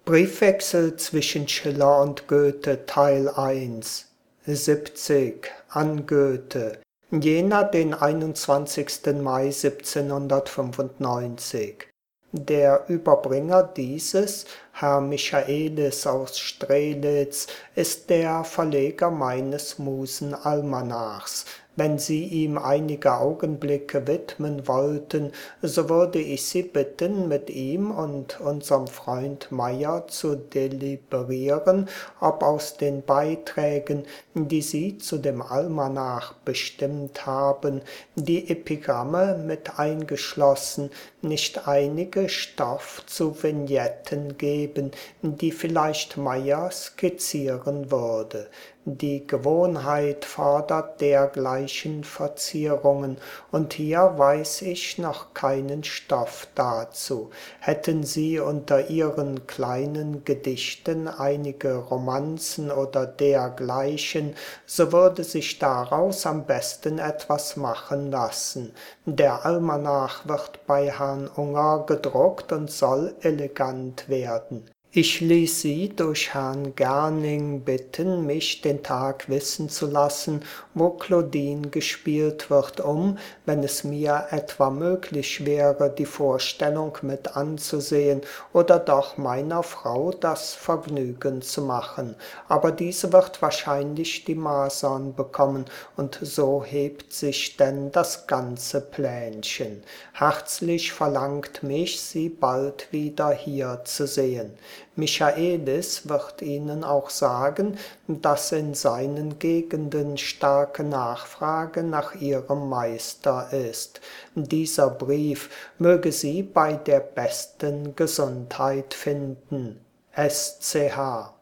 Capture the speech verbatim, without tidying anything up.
Briefwechsel zwischen Schiller und Goethe Teil eins siebzig an Goethe Jena, den einundzwanzigsten Mai siebzehnhundertfünfundneunzig. Der Überbringer dieses, Herr Michaelis aus Strelitz, ist der Verleger meines Musenalmanachs. Wenn Sie ihm einige Augenblicke widmen wollten, so würde ich Sie bitten, mit ihm und unserem Freund Meyer zu deliberieren, ob aus den Beiträgen, die Sie zu dem Almanach bestimmt haben, die Epigramme mit eingeschlossen, nicht einige Stoff zu Vignetten geben, die vielleicht Meyer skizzieren würde. Die Gewohnheit fordert dergleichen Verzierungen, und hier weiß ich noch keinen Stoff dazu. Hätten Sie unter Ihren kleinen Gedichten einige Romanzen oder dergleichen, so würde sich daraus am besten etwas machen lassen. Der Almanach wird bei Herrn Unger gedruckt und soll elegant werden. Ich ließ Sie durch Herrn Gerning bitten, mich den Tag wissen zu lassen, wo Claudine gespielt wird, um, wenn es mir etwa möglich wäre, die Vorstellung mit anzusehen oder doch meiner Frau das Vergnügen zu machen. Aber diese wird wahrscheinlich die Masern bekommen, und so hebt sich denn das ganze Plänchen. Herzlich verlangt mich, Sie bald wieder hier zu sehen. Michaelis wird Ihnen auch sagen, dass in seinen Gegenden starke Nachfrage nach Ihrem Meister ist. Dieser Brief möge Sie bei der besten Gesundheit finden. S C H